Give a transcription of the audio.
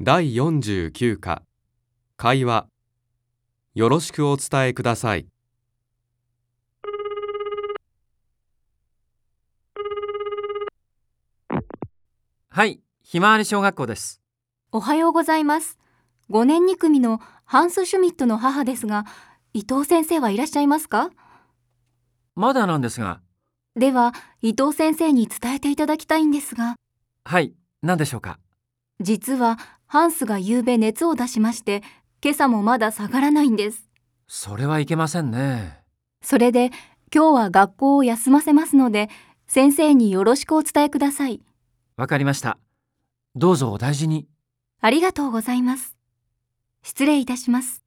第49課会話よろしくお伝えください。 はい、ひまわり小学校です。 おはようございます。5年2組のハンス・シュミットの母ですが、伊藤先生はいらっしゃいますか？ まだなんですが。 では、伊藤先生に伝えていただきたいんですが。 はい、何でしょうか。 実は、ハンスが昨べ熱を出しまして、今朝もまだ下がらないんです。 それはいけませんね。 それで、今日は学校を休ませますので、先生によろしくお伝えください。 わかりました。どうぞお大事に。 ありがとうございます。失礼いたします。